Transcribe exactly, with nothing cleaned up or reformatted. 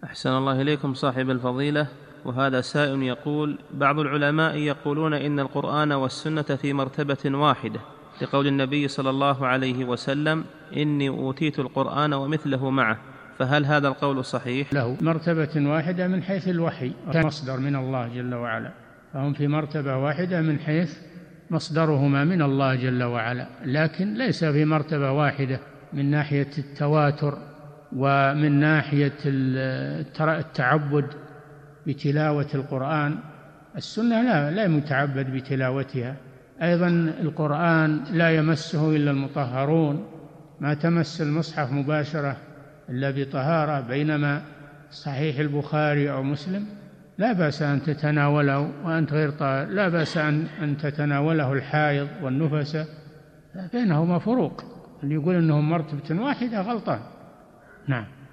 أحسن الله إليكم صاحب الفضيلة. وهذا سائل يقول: بعض العلماء يقولون إن القرآن والسنة في مرتبة واحدة، لقول النبي صلى الله عليه وسلم: إني أوتيت القرآن ومثله معه، فهل هذا القول صحيح؟ له مرتبة واحدة من حيث الوحي مصدر من الله جل وعلا، فهم في مرتبة واحدة من حيث مصدرهما من الله جل وعلا، لكن ليس في مرتبة واحدة من ناحية التواتر ومن ناحية التعبد بتلاوة القرآن. السنة لا لا متعبد بتلاوتها. أيضا القرآن لا يمسه إلا المطهرون، ما تمس المصحف مباشرة إلا بطهارة، بينما صحيح البخاري أو مسلم لا بأس أن تتناوله وأنت غير طاهر، لا بأس أن تتناوله الحائض والنفسة، بينهما فروق. اللي يقول أنهم مرتبة واحدة غلطان. نعم.